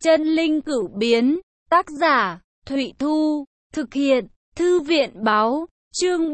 Chân linh cửu biến, tác giả, Thụy Thu, thực hiện, Thư viện báo, chương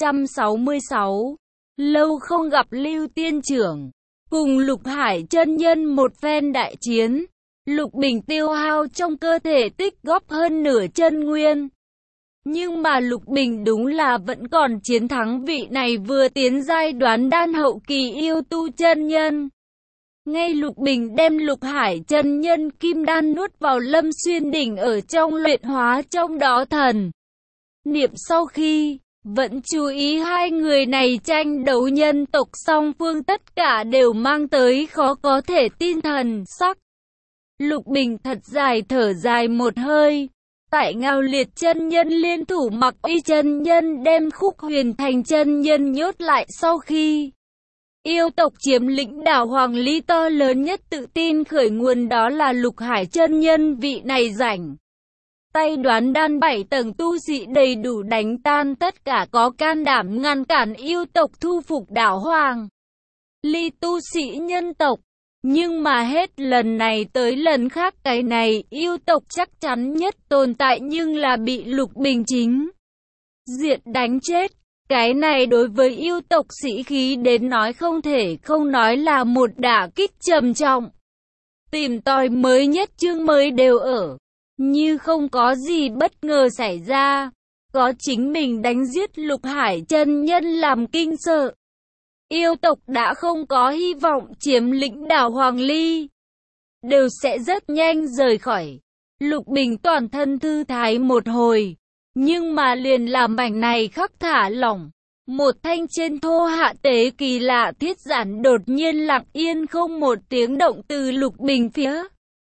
466. Lâu không gặp Lưu Tiên Trưởng, cùng Lục Hải chân nhân một phen đại chiến, Lục Bình tiêu hao trong cơ thể tích góp hơn nửa chân nguyên. Nhưng mà Lục Bình đúng là vẫn còn chiến thắng vị này vừa tiến giai đoán đan hậu kỳ yêu tu chân nhân. Ngay Lục Bình đem Lục Hải chân nhân kim đan nuốt vào Lâm Xuyên đỉnh ở trong luyện hóa trong đó thần niệm sau khi vẫn chú ý hai người này tranh đấu nhân tộc song phương tất cả đều mang tới khó có thể tin thần sắc. Lục Bình thật dài thở dài một hơi. Tại Ngao Liệt chân nhân liên thủ Mặc Y chân nhân đem Khúc Huyền Thành chân nhân nhốt lại sau khi yêu tộc chiếm lĩnh đảo Hoàng Ly, to lớn nhất tự tin khởi nguồn đó là Lục Hải chân nhân, vị này rảnh tay đoán đan 7 tầng tu sĩ đầy đủ đánh tan tất cả có can đảm ngăn cản yêu tộc thu phục đảo Hoàng Ly tu sĩ nhân tộc. Nhưng mà hết lần này tới lần khác cái này yêu tộc chắc chắn nhất tồn tại nhưng là bị Lục Bình chính diện đánh chết. Cái này đối với yêu tộc sĩ khí đến nói không thể không nói là một đả kích trầm trọng. Tìm tòi mới nhất chương mới đều ở như không có gì bất ngờ xảy ra. Có chính mình đánh giết Lục Hải chân nhân làm kinh sợ. Yêu tộc đã không có hy vọng chiếm lĩnh đảo Hoàng Ly, đều sẽ rất nhanh rời khỏi. Lục Bình toàn thân thư thái một hồi, nhưng mà liền làm mảnh này khắc thả lỏng. Một thanh trên thô hạ tế kỳ lạ thiết giản đột nhiên lặng yên không một tiếng động từ Lục Bình phía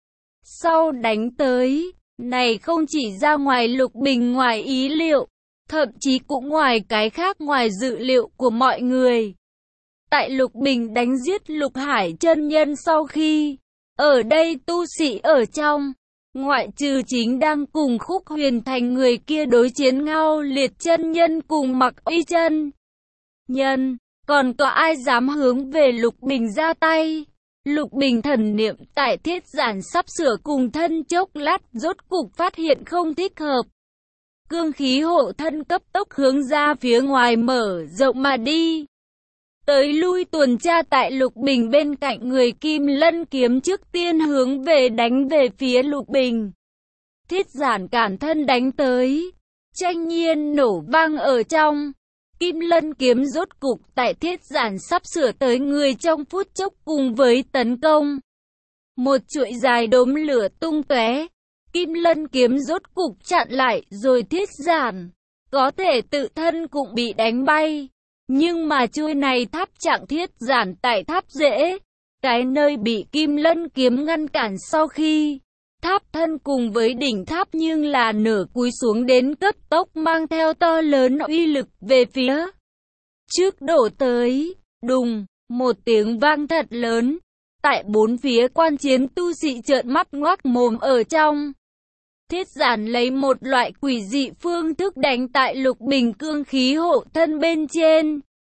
sau đánh tới. Này không chỉ ra ngoài Lục Bình ngoài ý liệu, thậm chí cũng ngoài cái khác ngoài dự liệu của mọi người. Tại Lục Bình đánh giết Lục Hải chân nhân sau khi, ở đây tu sĩ ở trong, ngoại trừ chính đang cùng Khúc Huyền Thành người kia đối chiến Ngao Liệt chân nhân cùng Mặc Y chân nhân, còn có ai dám hướng về Lục Bình ra tay. Lục Bình thần niệm tại thiết giản sắp sửa cùng thân chốc lát rốt cục phát hiện không thích hợp. Cương khí hộ thân cấp tốc hướng ra phía ngoài mở rộng mà đi. Tới lui tuần tra tại Lục Bình bên cạnh người Kim Lân kiếm trước tiên hướng về đánh về phía Lục Bình. Thiết giản cản thân đánh tới, tranh nhiên nổ vang ở trong. Kim Lân kiếm rốt cục tại thiết giản sắp sửa tới người trong phút chốc cùng với tấn công. Một chuỗi dài đốm lửa tung tóe, Kim Lân kiếm rốt cục chặn lại rồi thiết giản có thể tự thân cũng bị đánh bay. Nhưng mà chuôi này tháp trạng thiết giản tại tháp rễ, cái nơi bị Kim Lân kiếm ngăn cản sau khi tháp thân cùng với đỉnh tháp nhưng là nửa cúi xuống đến cấp tốc mang theo to lớn uy lực về phía trước đổ tới. Đùng, một tiếng vang thật lớn, tại bốn phía quan chiến tu sĩ trợn mắt ngoác mồm ở trong. Thiết giản lấy một loại quỷ dị phương thức đánh tại Lục Bình cương khí hộ thân bên trên.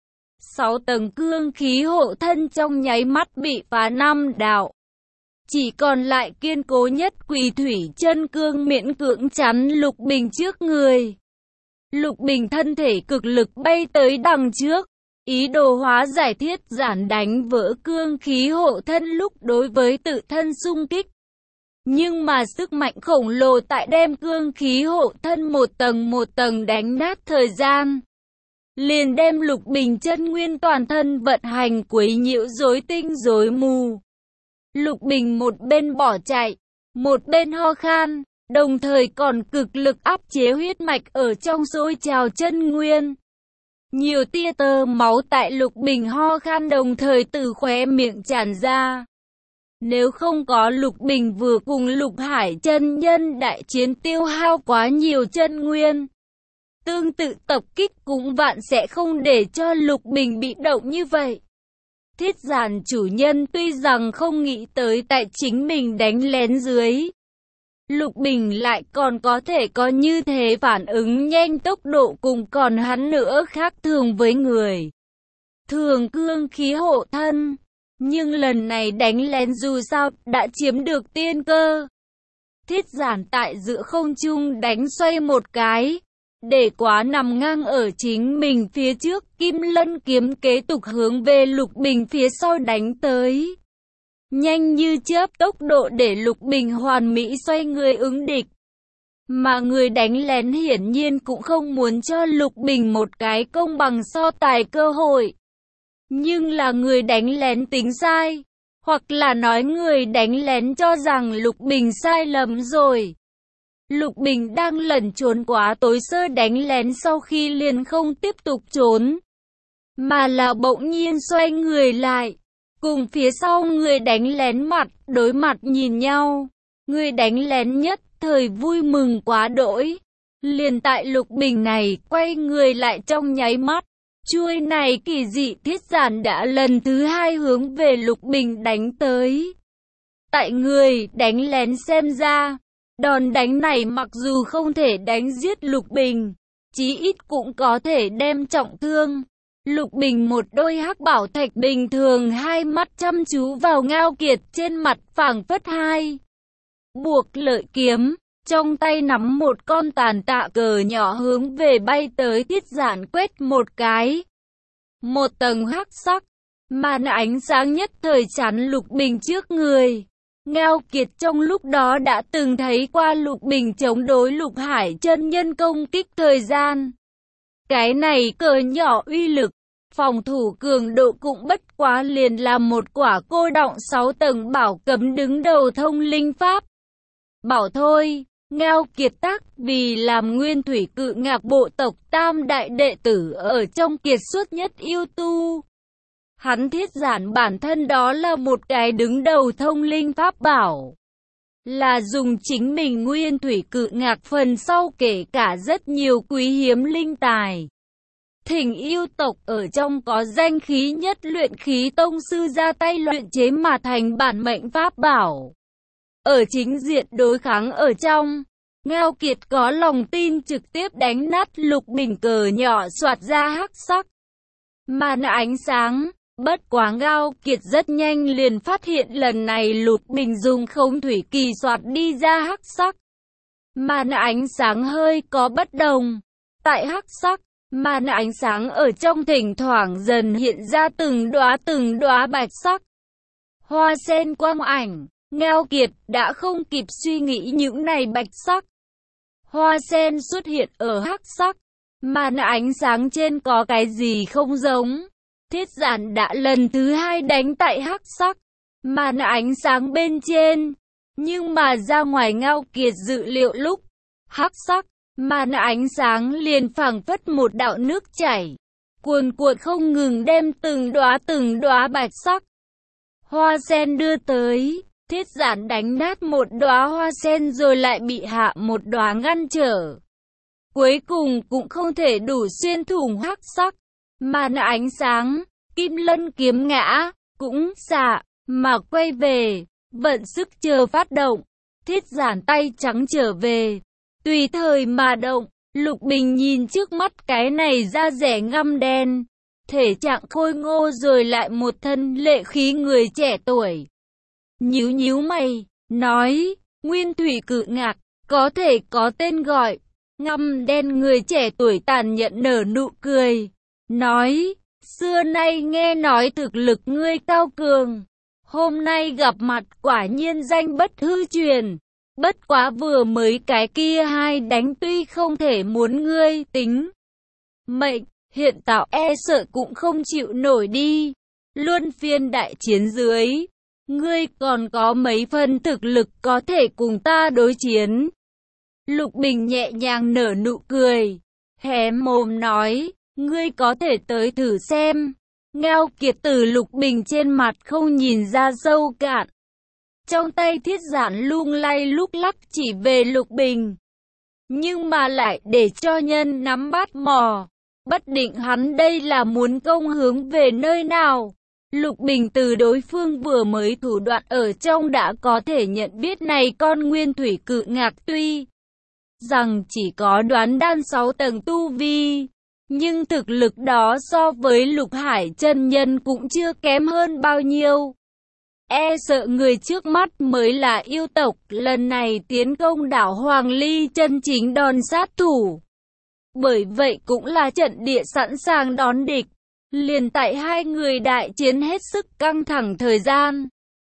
6 tầng cương khí hộ thân trong nháy mắt bị phá 5 đạo. Chỉ còn lại kiên cố nhất Quỷ Thủy chân cương miễn cưỡng chắn Lục Bình trước người. Lục Bình thân thể cực lực bay tới đằng trước, ý đồ hóa giải thiết giản đánh vỡ cương khí hộ thân lúc đối với tự thân xung kích. Nhưng mà sức mạnh khổng lồ tại đem cương khí hộ thân một tầng đánh nát thời gian, liền đem Lục Bình chân nguyên toàn thân vận hành quấy nhiễu rối tinh rối mù. Lục Bình một bên bỏ chạy, một bên ho khan, đồng thời còn cực lực áp chế huyết mạch ở trong sôi trào chân nguyên. Nhiều tia tơ máu tại Lục Bình ho khan đồng thời từ khóe miệng tràn ra. Nếu không có Lục Bình vừa cùng Lục Hải chân nhân đại chiến tiêu hao quá nhiều chân nguyên, tương tự tập kích cũng vạn sẽ không để cho Lục Bình bị động như vậy. Thiết giản chủ nhân tuy rằng không nghĩ tới tại chính mình đánh lén dưới, Lục Bình lại còn có thể có như thế phản ứng nhanh, tốc độ cùng còn hắn nữa khác thường với người thường cương khí hộ thân. Nhưng lần này đánh lén dù sao đã chiếm được tiên cơ. Thiết Giản tại giữa không trung đánh xoay một cái, để quá nằm ngang ở chính mình phía trước, Kim Lân kiếm kế tục hướng về Lục Bình phía sau đánh tới. Nhanh như chớp tốc độ để Lục Bình hoàn mỹ xoay người ứng địch. Mà người đánh lén hiển nhiên cũng không muốn cho Lục Bình một cái công bằng so tài cơ hội. Nhưng là người đánh lén tính sai, hoặc là nói người đánh lén cho rằng Lục Bình sai lầm rồi. Lục Bình đang lẩn trốn quá tối sơ đánh lén sau khi liền không tiếp tục trốn, mà là bỗng nhiên xoay người lại, cùng phía sau người đánh lén mặt đối mặt nhìn nhau. Người đánh lén nhất thời vui mừng quá đỗi, liền tại Lục Bình này quay người lại trong nháy mắt, chuôi này kỳ dị Thiết Giản đã lần thứ hai hướng về Lục Bình đánh tới. Tại người đánh lén xem ra, đòn đánh này mặc dù không thể đánh giết Lục Bình, chí ít cũng có thể đem trọng thương. Lục Bình một đôi hắc bảo thạch bình thường, hai mắt chăm chú vào Ngao Kiệt, trên mặt phảng phất hai buộc lợi kiếm, trong tay nắm một con tàn tạ cờ nhỏ hướng về bay tới Thiết Giản quét một cái. Một tầng hắc sắc, màn ánh sáng nhất thời chắn Lục Bình trước người. Ngao Kiệt trong lúc đó đã từng thấy qua Lục Bình chống đối Lục Hải chân nhân công kích thời gian. Cái này cờ nhỏ uy lực, phòng thủ cường độ cũng bất quá liền là một quả cô đọng 6 tầng bảo cấm đứng đầu thông linh pháp. Bảo thôi, Ngao Kiệt tác vì làm Nguyên Thủy Cự Ngạc bộ tộc tam đại đệ tử ở trong kiệt xuất nhất yêu tu. Hắn Thiết Giản bản thân đó là một cái đứng đầu thông linh pháp bảo, là dùng chính mình Nguyên Thủy Cự Ngạc phần sau kể cả rất nhiều quý hiếm linh tài. Thỉnh yêu tộc ở trong có danh khí nhất luyện khí tông sư ra tay luyện chế mà thành bản mệnh pháp bảo. Ở chính diện đối kháng ở trong, Ngao Kiệt có lòng tin trực tiếp đánh nát Lục Bình cờ nhỏ xoạt ra hắc sắc màn ánh sáng. Bất quá Ngao Kiệt rất nhanh liền phát hiện lần này Lục Bình dùng không thủy kỳ xoạt đi ra hắc sắc màn ánh sáng hơi có bất đồng. Tại hắc sắc màn ánh sáng ở trong thỉnh thoảng dần hiện ra từng đóa bạch sắc hoa sen quang ảnh. Ngao Kiệt đã không kịp suy nghĩ những này bạch sắc hoa sen xuất hiện ở hắc sắc màn ánh sáng trên có cái gì không giống. Thiết Giản đã lần thứ hai đánh tại hắc sắc màn ánh sáng bên trên, nhưng mà ra ngoài Ngao Kiệt dự liệu lúc, hắc sắc màn ánh sáng liền phảng phất một đạo nước chảy, cuồn cuộn không ngừng đem từng đóa bạch sắc hoa sen đưa tới. Thiết Giản đánh nát một đóa hoa sen rồi lại bị hạ một đóa ngăn trở, cuối cùng cũng không thể đủ xuyên thủng hắc sắc màn ánh sáng. Kim Lân kiếm ngã, cũng xạ, mà quay về, vận sức chờ phát động. Thiết Giản tay trắng trở về, tùy thời mà động. Lục Bình nhìn trước mắt cái này da rẻ ngăm đen, thể trạng khôi ngô rồi lại một thân lệ khí người trẻ tuổi. Nhíu nhíu mày, nói, Nguyên Thủy Cự Ngạc, có thể có tên gọi. Ngăm đen người trẻ tuổi tàn nhẫn nở nụ cười, nói, xưa nay nghe nói thực lực ngươi cao cường, hôm nay gặp mặt quả nhiên danh bất hư truyền. Bất quá vừa mới cái kia hai đánh tuy không thể muốn ngươi tính mệnh, hiện tại e sợ cũng không chịu nổi đi. Luân phiên đại chiến dưới, ngươi còn có mấy phần thực lực có thể cùng ta đối chiến. Lục Bình nhẹ nhàng nở nụ cười, hé mồm nói, ngươi có thể tới thử xem. Ngao Kiệt từ Lục Bình trên mặt không nhìn ra sâu cạn. Trong tay Thiết Giản lung lay lúc lắc chỉ về Lục Bình, nhưng mà lại để cho nhân nắm bắt mò, bất định hắn đây là muốn công hướng về nơi nào. Lục Bình từ đối phương vừa mới thủ đoạn ở trong đã có thể nhận biết này con Nguyên Thủy Cự Ngạc tuy rằng chỉ có đoán đan 6 tầng tu vi, nhưng thực lực đó so với Lục Hải chân nhân cũng chưa kém hơn bao nhiêu. E sợ người trước mắt mới là yêu tộc, lần này tiến công đảo Hoàng Ly chân chính đòn sát thủ. Bởi vậy cũng là trận địa sẵn sàng đón địch. Liền tại hai người đại chiến hết sức căng thẳng thời gian,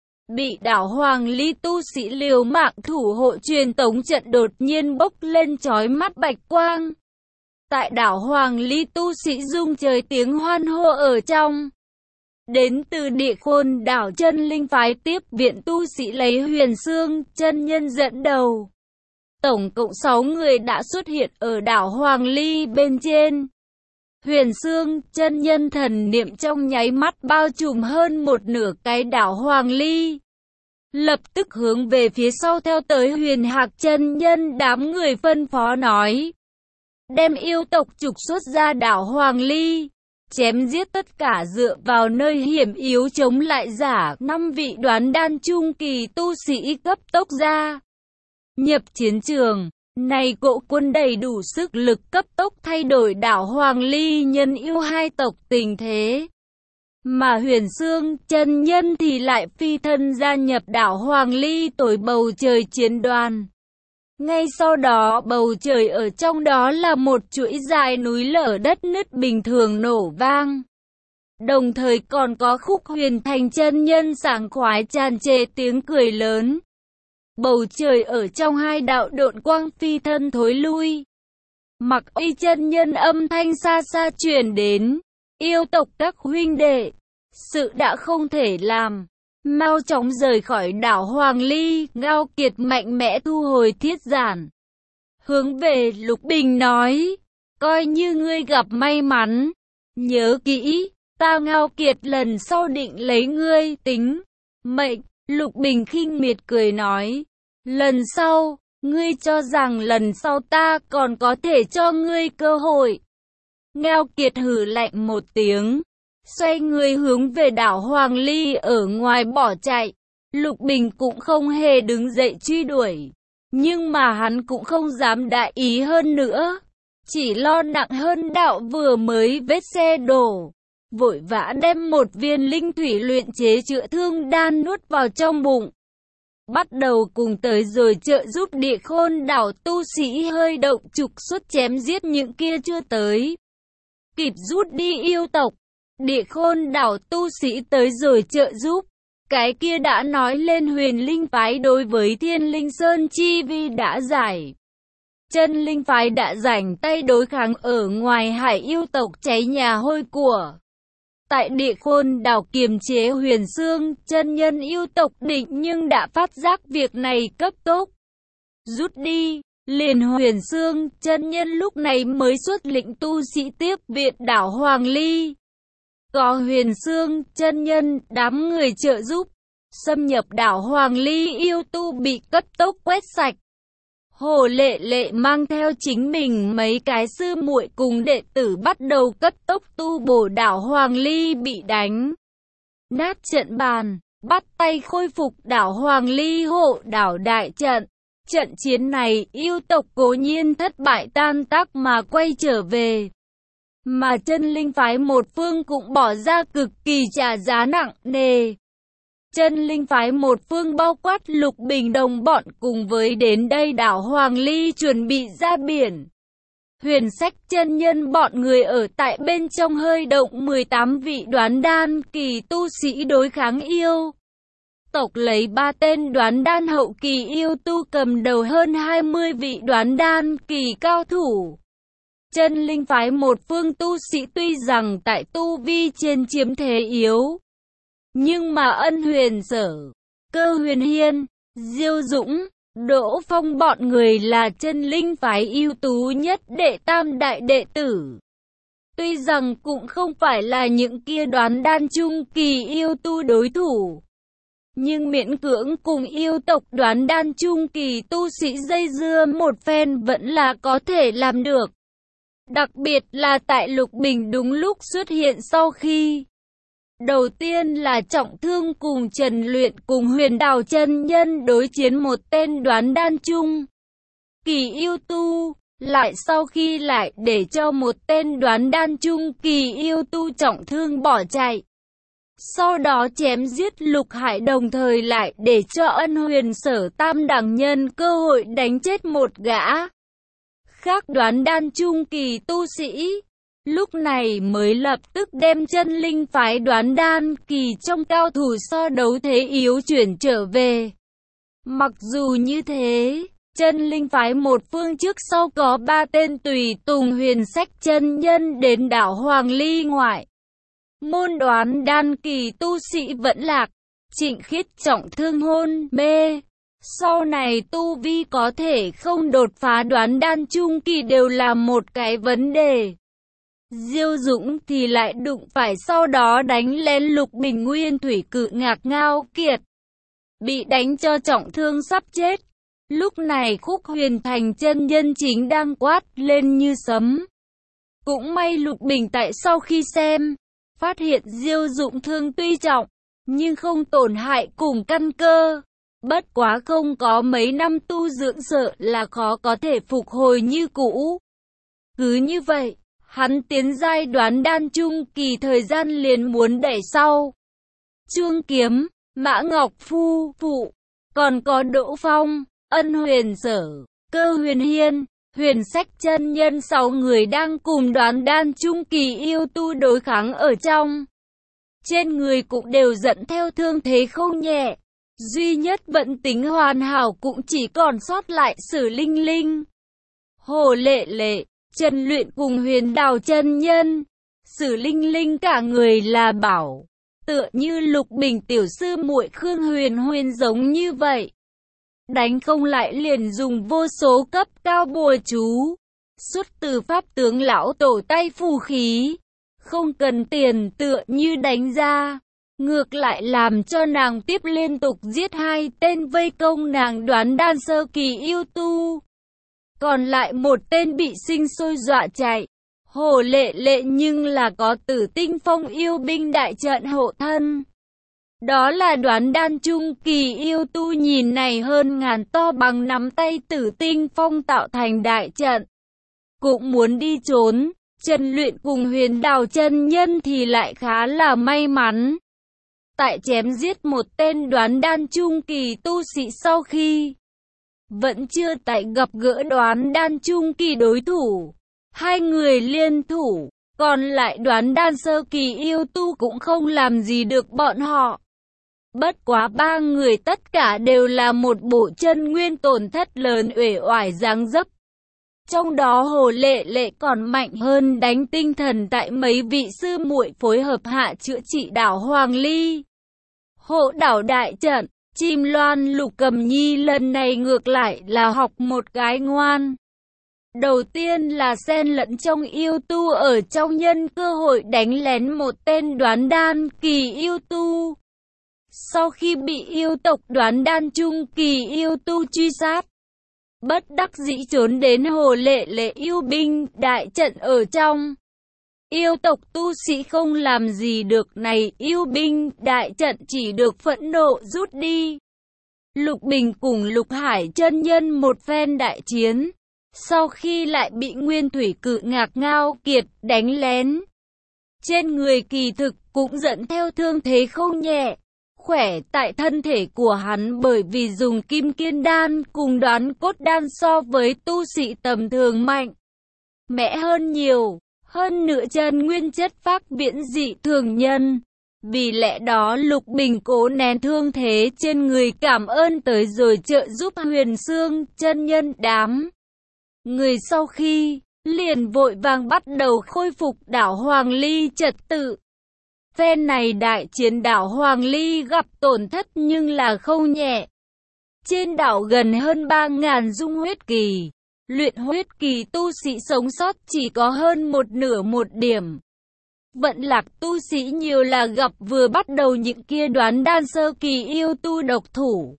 bị đảo Hoàng Ly tu sĩ liều mạng thủ hộ truyền tống trận đột nhiên bốc lên chói mắt bạch quang. Tại đảo Hoàng Ly tu sĩ rung trời tiếng hoan hô ở trong. Đến từ Địa Khôn đảo Chân Linh phái tiếp viện tu sĩ lấy Huyền Xương chân nhân dẫn đầu. Tổng cộng 6 người đã xuất hiện ở đảo Hoàng Ly bên trên. Huyền Xương chân nhân thần niệm trong nháy mắt bao trùm hơn một nửa cái đảo Hoàng Ly. Lập tức hướng về phía sau theo tới Huyền Hạc chân nhân, đám người phân phó nói. Đem yêu tộc trục xuất ra đảo Hoàng Ly. Chém giết tất cả dựa vào nơi hiểm yếu chống lại giả. 5 vị đoán đan trung kỳ tu sĩ cấp tốc ra nhập chiến trường. Này cộ quân đầy đủ sức lực cấp tốc thay đổi đảo Hoàng Ly nhân yêu hai tộc tình thế. Mà Huyền Xương chân nhân thì lại phi thân gia nhập đảo Hoàng Ly tối bầu trời chiến đoàn. Ngay sau đó bầu trời ở trong đó là một chuỗi dài núi lở đất nứt bình thường nổ vang. Đồng thời còn có Khúc Huyền Thành chân nhân sảng khoái tràn trề tiếng cười lớn. Bầu trời ở trong hai đạo độn quang phi thân thối lui. Mặc Y chân nhân âm thanh xa xa truyền đến. Yêu tộc các huynh đệ, sự đã không thể làm. Mau chóng rời khỏi đảo Hoàng Ly. Ngao Kiệt mạnh mẽ thu hồi thiết giản. Hướng về Lục Bình nói. Coi như ngươi gặp may mắn. Nhớ kỹ, ta Ngao Kiệt lần sau định lấy ngươi tính mệnh. Lục Bình khinh miệt cười nói. Lần sau, ngươi cho rằng lần sau ta còn có thể cho ngươi cơ hội. Ngao Kiệt hừ lạnh một tiếng. Xoay người hướng về đảo Hoàng Ly ở ngoài bỏ chạy. Lục Bình cũng không hề đứng dậy truy đuổi. Nhưng mà hắn cũng không dám đại ý hơn nữa. Chỉ lo nặng hơn đạo vừa mới vết xe đổ. Vội vã đem một viên linh thủy luyện chế chữa thương đan nuốt vào trong bụng. Bắt đầu cùng tới rồi trợ giúp Địa Khôn đảo tu sĩ hơi động trục xuất chém giết những kia chưa tới kịp rút đi yêu tộc. Địa Khôn đảo tu sĩ tới rồi trợ giúp. Cái kia đã nói lên Huyền Linh phái đối với Thiên Linh Sơn chi vi đã giải. Chân Linh phái đã rảnh tay đối kháng ở ngoài hải yêu tộc cháy nhà hôi của. Tại Địa Khôn đảo kiềm chế Huyền Xương chân nhân yêu tộc định nhưng đã phát giác việc này cấp tốc rút đi. Liền Huyền Xương chân nhân lúc này mới xuất lĩnh tu sĩ tiếp viện đảo Hoàng Ly. Có Huyền Xương chân nhân đám người trợ giúp, xâm nhập đảo Hoàng Ly yêu tu bị cấp tốc quét sạch. Hồ Lệ Lệ mang theo chính mình mấy cái sư muội cùng đệ tử bắt đầu cấp tốc tu bổ đảo Hoàng Ly bị đánh nát trận bàn, bắt tay khôi phục đảo Hoàng Ly hộ đảo đại trận. Trận chiến này yêu tộc cố nhiên thất bại tan tác mà quay trở về. Mà Chân Linh phái một phương cũng bỏ ra cực kỳ trả giá nặng nề. Chân Linh phái một phương bao quát Lục Bình đồng bọn cùng với đến đây đảo Hoàng Ly chuẩn bị ra biển. Huyền Sách chân nhân bọn người ở tại bên trong hơi động 18 vị đoán đan kỳ tu sĩ đối kháng yêu tộc lấy 3 tên đoán đan hậu kỳ yêu tu cầm đầu hơn 20 vị đoán đan kỳ cao thủ. Chân Linh phái một phương tu sĩ tuy rằng tại tu vi trên chiếm thế yếu, nhưng mà Ân Huyền Sở, Cơ Huyền Hiên, Diêu Dũng, Đỗ Phong bọn người là Chân Linh phái ưu tú nhất đệ tam đại đệ tử. Tuy rằng cũng không phải là những kia đoán đan trung kỳ yêu tu đối thủ, nhưng miễn cưỡng cùng yêu tộc đoán đan trung kỳ tu sĩ dây dưa một phen vẫn là có thể làm được. Đặc biệt là tại Lục Bình đúng lúc xuất hiện sau khi đầu tiên là trọng thương cùng Trần Luyện cùng Huyền Đào chân nhân đối chiến một tên đoán đan trung kỳ yêu tu, lại sau khi lại để cho một tên đoán đan trung kỳ yêu tu trọng thương bỏ chạy. Sau đó chém giết Lục Hải, đồng thời lại để cho Ân Huyền Sở tam đẳng nhân cơ hội đánh chết một gã khác đoán đan trung kỳ tu sĩ. Lúc này mới lập tức đem chân linh phái đoán đan kỳ trong cao thủ so đấu thế yếu chuyển trở về. Mặc dù như thế, chân linh phái một phương trước sau có 3 tên tùy tùng huyền sách chân nhân đến đảo Hoàng Ly ngoại môn đoán đan kỳ tu sĩ vẫn lạc. Trịnh Khiết trọng thương hôn mê, sau này tu vi có thể không đột phá đoán đan trung kỳ đều là một cái vấn đề. Diêu Dũng thì lại đụng phải sau đó đánh lén Lục Bình Nguyên Thủy Cự Ngạc Ngao Kiệt, bị đánh cho trọng thương sắp chết. Lúc này Khúc Huyền Thành chân nhân chính đang quát lên như sấm. Cũng may Lục Bình tại sau khi xem, phát hiện Diêu Dũng thương tuy trọng, nhưng không tổn hại cùng căn cơ. Bất quá không có mấy năm tu dưỡng sợ là khó có thể phục hồi như cũ. Cứ như vậy, hắn tiến giai đoán đan trung kỳ thời gian liền muốn đẩy sau. Trương Kiếm, Mã Ngọc Phu Phụ, còn có Đỗ Phong, Ân Huyền Sở, Cơ Huyền Hiên, Huyền Sách chân nhân 6 người đang cùng đoán đan trung kỳ yêu tu đối kháng ở trong. Trên người cũng đều dẫn theo thương thế không nhẹ. Duy nhất vận tính hoàn hảo cũng chỉ còn sót lại Sử Linh Linh, Hồ Lệ Lệ, Trần Luyện cùng Huyền Đào chân nhân. Sử Linh Linh cả người là bảo, tựa như Lục Bình tiểu sư muội Khương Huyền Huyền giống như vậy. Đánh không lại liền dùng vô số cấp cao bùa chú, xuất từ pháp tướng lão tổ tay phù khí. Không cần tiền tựa như đánh ra, ngược lại làm cho nàng tiếp liên tục giết 2 tên vây công nàng đoán đan sơ kỳ yêu tu. Còn lại một tên bị sinh sôi dọa chạy. Hồ Lệ Lệ nhưng là có Tử Tinh Phong yêu binh đại trận hộ thân. Đó là đoán đan trung kỳ yêu tu nhìn này hơn ngàn to bằng nắm tay Tử Tinh Phong tạo thành đại trận. Cũng muốn đi trốn, Trần Luyện cùng Huyền Đào chân nhân thì lại khá là may mắn. Tại chém giết một tên đoán đan trung kỳ tu sĩ sau khi vẫn chưa tại gặp gỡ đoán đan trung kỳ đối thủ, 2 người liên thủ, còn lại đoán đan sơ kỳ yêu tu cũng không làm gì được bọn họ. Bất quá 3 người tất cả đều là một bộ chân nguyên tổn thất lớn uể oải dáng dấp. Trong đó Hồ Lệ Lệ còn mạnh hơn đánh tinh thần tại mấy vị sư muội phối hợp hạ chữa trị đảo Hoàng Ly. Hộ đảo đại trận, Chim Loan Lục Cầm Nhi lần này ngược lại là học một gái ngoan. Đầu tiên là xen lẫn trong yêu tu ở trong nhân cơ hội đánh lén một tên đoán đan kỳ yêu tu. Sau khi bị yêu tộc đoán đan trung kỳ yêu tu truy sát, bất đắc dĩ trốn đến Hồ Lệ Lệ yêu binh đại trận ở trong. Yêu tộc tu sĩ không làm gì được này, yêu binh đại trận chỉ được phẫn nộ rút đi. Lục Bình cùng Lục Hải chân nhân một phen đại chiến, sau khi lại bị Nguyên Thủy Cự Ngạc Ngao Kiệt đánh lén, trên người kỳ thực cũng dẫn theo thương thế không nhẹ. Khỏe tại thân thể của hắn bởi vì dùng Kim Kiên đan cùng Đoán Cốt đan so với tu sĩ tầm thường mạnh mẽ hơn nhiều. Hơn nữa chân nguyên chất phác viễn dị thường nhân. Vì lẽ đó Lục Bình cố nén thương thế trên người, cảm ơn tới rồi trợ giúp Huyền Xương chân nhân đám người sau khi liền vội vàng bắt đầu khôi phục đảo Hoàng Ly trật tự. Phen này đại chiến đảo Hoàng Ly gặp tổn thất nhưng là không nhẹ. Trên đảo gần hơn 3.000 dung huyết kỳ, luyện huyết kỳ tu sĩ sống sót chỉ có hơn một nửa một điểm. Vận lạc tu sĩ nhiều là gặp vừa bắt đầu những kia đoán đan sơ kỳ yêu tu độc thủ.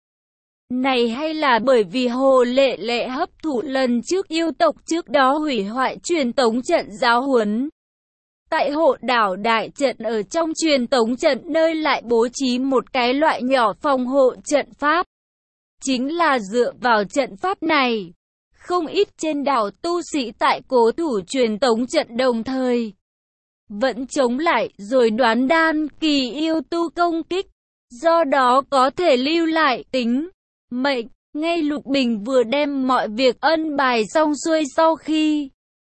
Này hay là bởi vì Hồ Lệ Lệ hấp thụ lần trước yêu tộc trước đó hủy hoại truyền tống trận giáo huấn. Tại hộ đảo đại trận ở trong truyền tống trận nơi lại bố trí một cái loại nhỏ phòng hộ trận pháp. Chính là dựa vào trận pháp này, không ít trên đảo tu sĩ tại cố thủ truyền tống trận đồng thời vẫn chống lại rồi đoán đan kỳ yêu tu công kích, do đó có thể lưu lại tính mệnh. Ngay Lục Bình vừa đem mọi việc ân bài xong xuôi, sau khi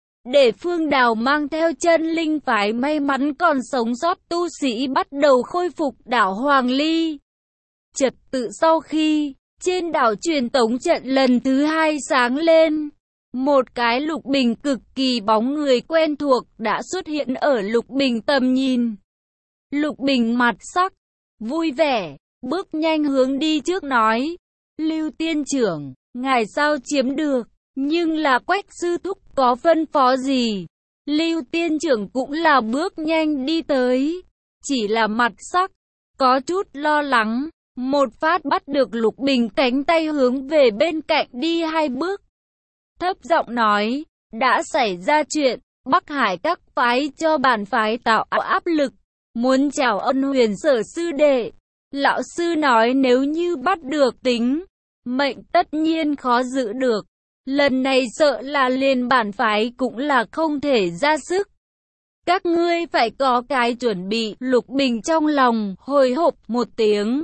để Phương Đào mang theo chân linh phái may mắn còn sống sót tu sĩ bắt đầu khôi phục đảo Hoàng Ly. Trật tự sau khi trên đảo truyền tống trận lần thứ 2 sáng lên, một cái Lục Bình cực kỳ bóng người quen thuộc đã xuất hiện ở Lục Bình tầm nhìn. Lục Bình mặt sắc vui vẻ, bước nhanh hướng đi trước nói: Lưu tiên trưởng, ngài sao chiếm được, nhưng là Quách sư thúc có phân phó gì? Lưu tiên trưởng cũng là bước nhanh đi tới, chỉ là mặt sắc có chút lo lắng, một phát bắt được Lục Bình cánh tay hướng về bên cạnh đi 2 bước. Thấp giọng nói: đã xảy ra chuyện, Bắc Hải các phái cho bản phái tạo áp lực, muốn chào ân Huyền Sở sư đệ. Lão sư nói nếu như bắt được tính mệnh tất nhiên khó giữ được. Lần này sợ là liền bản phái cũng là không thể ra sức. Các ngươi phải có cái chuẩn bị. Lục Bình trong lòng hồi hộp một tiếng.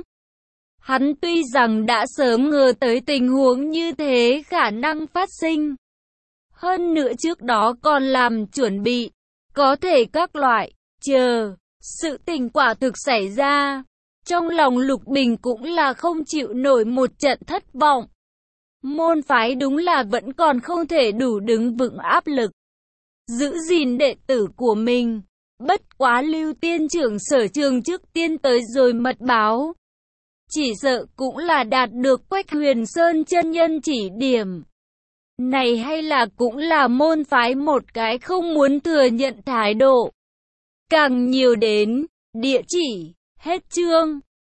Hắn tuy rằng đã sớm ngờ tới tình huống như thế khả năng phát sinh. Hơn nữa trước đó còn làm chuẩn bị, có thể các loại, chờ sự tình quả thực xảy ra. Trong lòng Lục Bình cũng là không chịu nổi một trận thất vọng. Môn phái đúng là vẫn còn không thể đủ đứng vững áp lực, giữ gìn đệ tử của mình. Bất quá Lưu tiên trưởng Sở Trường trước tiên tới rồi mật báo, chỉ sợ cũng là đạt được Quách Huyền Sơn chân nhân chỉ điểm. Này hay là cũng là môn phái một cái không muốn thừa nhận thái độ. Càng nhiều đến, địa chỉ, hết chương.